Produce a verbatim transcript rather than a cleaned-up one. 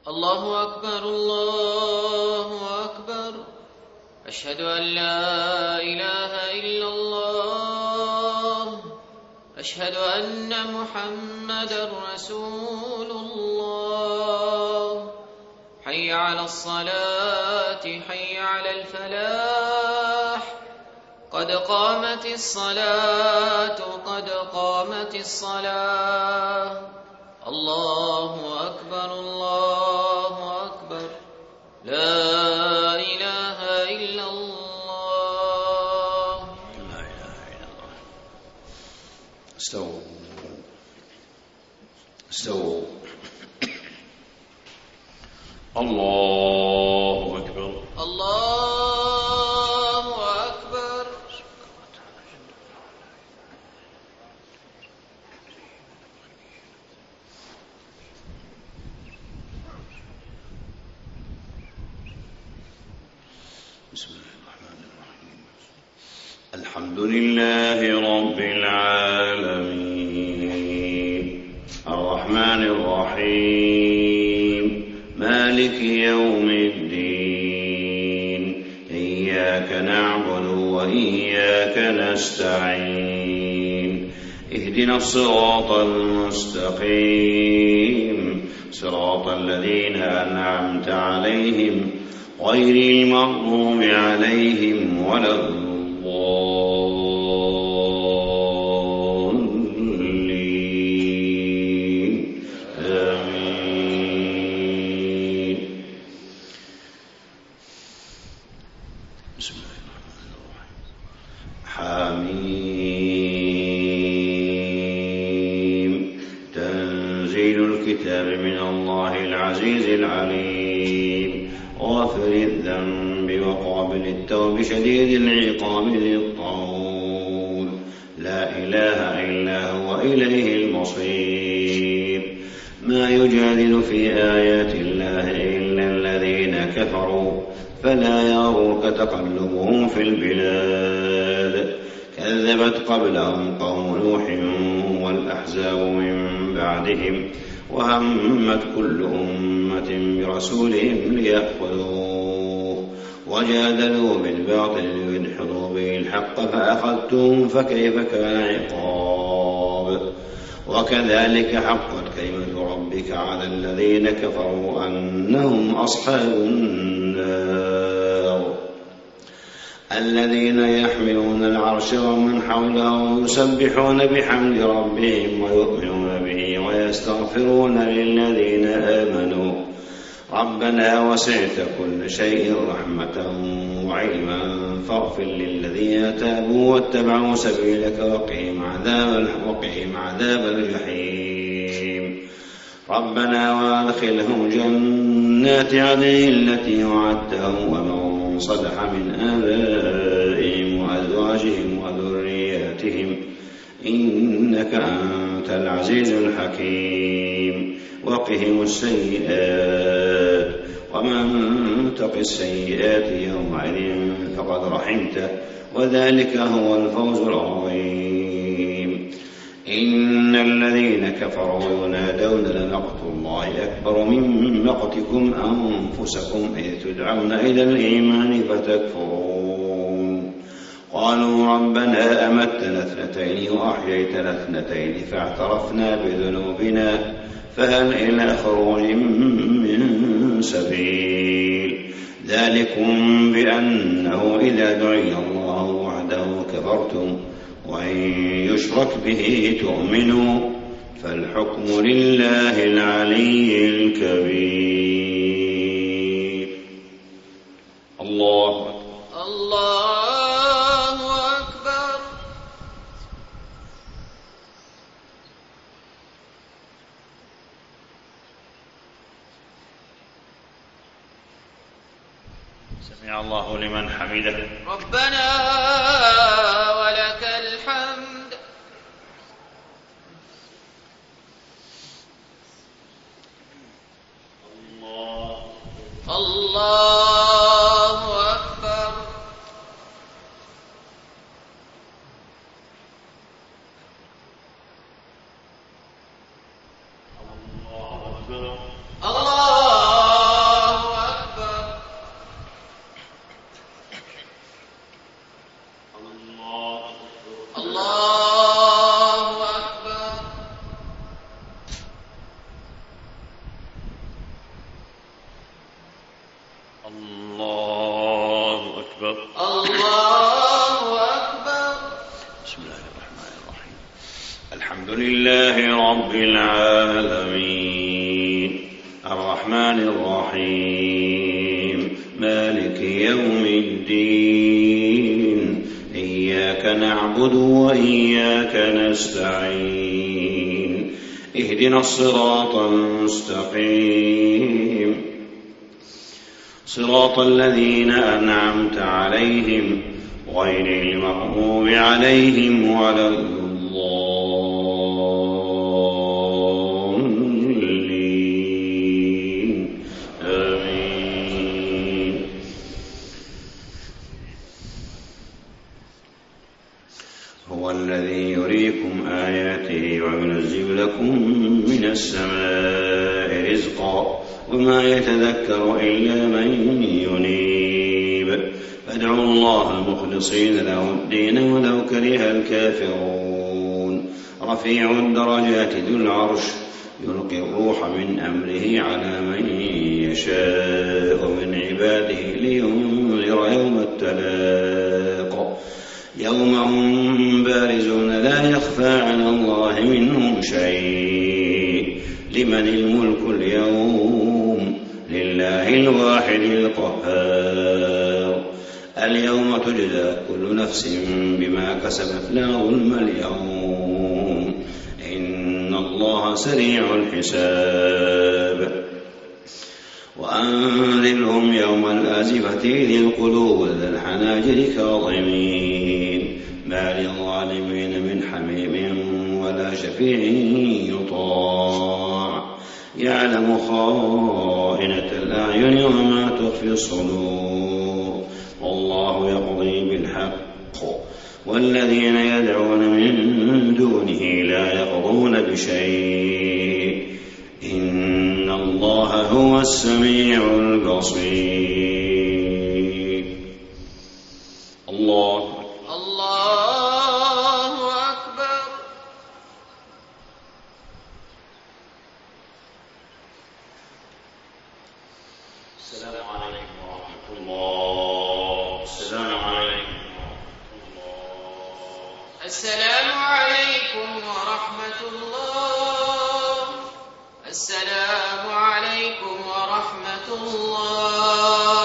الله أكبر الله أكبر. أشهد أن لا إله إلا الله. أشهد أن محمدًا رسول الله. حي على الصلاة حي على الفلاح. قد قامت الصلاة قد قامت الصلاة. الله أكبر الله أكبر. لا إله إلا الله. لا إله إلا الله. استووا استووا. الله أكبر الله أكبر. بسم الله الرحمن الرحيم. الحمد لله رب العالمين الرحمن الرحيم مالك يوم الدين. إياك نعبد وإياك نستعين. اهدنا الصراط المستقيم صراط الذين أنعمت عليهم غير المغضوب عليهم ولا الضالين. آمين. بسم الله الرحمن الرحيم. حميم. تنزيل الكتاب من الله العزيز العليم غافر الذنب وقابل التوب شديد العقاب ذي الطول. لا إله إلا هو إليه المصير. ما يجادل في آيات الله إلا الذين كفروا فلا يغرك تقلبهم في البلاد. كذبت قبلهم قوم نوح والأحزاب من بعدهم وهمت كل أمة برسولهم ليأخذوه وجادلوا بالباطل ليدحضوا به الحق فأخذتهم فكيف كان عقاب. وكذلك حقت كلمة ربك على الذين كفروا أنهم أصحاب النار. الذين يحملون العرش ومن حوله يسبحون بحمد ربهم ويؤمنون به ويستغفرون للذين آمنوا ربنا وسعت كل شيء رحمة وعلما فاغفر للذين تابوا واتبعوا سبيلك وقهم عذاب وقهم عذاب الجحيم. ربنا وادخلهم جنات عدن التي وعدتهم ومن صلح من آبائهم وأزواجهم وذرياتهم إنك أنت العزيز الحكيم. وقهم السيئات ومن تق السيئات يومئذ فقد رحمته وذلك هو الفوز العظيم. إن الذين كفروا ينادون لمقت الله أكبر من مقتكم أنفسكم إذ تدعون إلى الإيمان فتكفرون. قالوا ربنا أمتنا اثنتين وأحييتنا اثنتين فاعترفنا بذنوبنا فهل إلى خروج من سبيل. ذلكم بأنه إذا دعي الله وحده كفرتم وإن يشرك به تؤمنوا فالحكم لله العلي الكبير. الله أكبر. الله أكبر. سمع الله لمن حمده. ربنا ولك الحمد. الله الله أكبر. الله أكبر. الله الله أكبر. الله أكبر. بسم الله الرحمن الرحيم. الحمد لله رب العالمين الرحمن الرحيم مالك يوم الدين إياك نعبد وإياك نستعين اهدنا الصراط المستقيم صراط الذين أنعمت عليهم غير المغضوب عليهم ولا الضالين آمين. هو الذي يريكم آياته وينزل لكم من السماء رزقا وما يتذكر إلا من ينيب فادعوا الله مخلصين له الدين ولو كره الكافرون. رفيع الدرجات ذو العرش يلقي الروح من أمره على من يشاء من عباده لينذر يوم التلاق يوم هم بارزون لا يخفى على الله منهم شيء لمن الملك اليوم لله الواحد القهار. اليوم تجزى كل نفس بما كسبت لا ظلم اليوم إن الله سريع الحساب. وأنذرهم يوم الآزفة إذ القلوب لدى الحناجر كاظمين ما للظالمين من حميم ولا شفيع يطاع يعلم خائنة الأعين وما تخفي الصدور والله يقضي بالحق والذين يدعون من دونه لا يقضون بشيء إن الله هو السميع البصير. الله الله أكبر. السلام عليكم ورحمة الله. السلام عليكم ورحمة الله. السلام عليكم ورحمة الله. السلام عليكم ورحمة الله.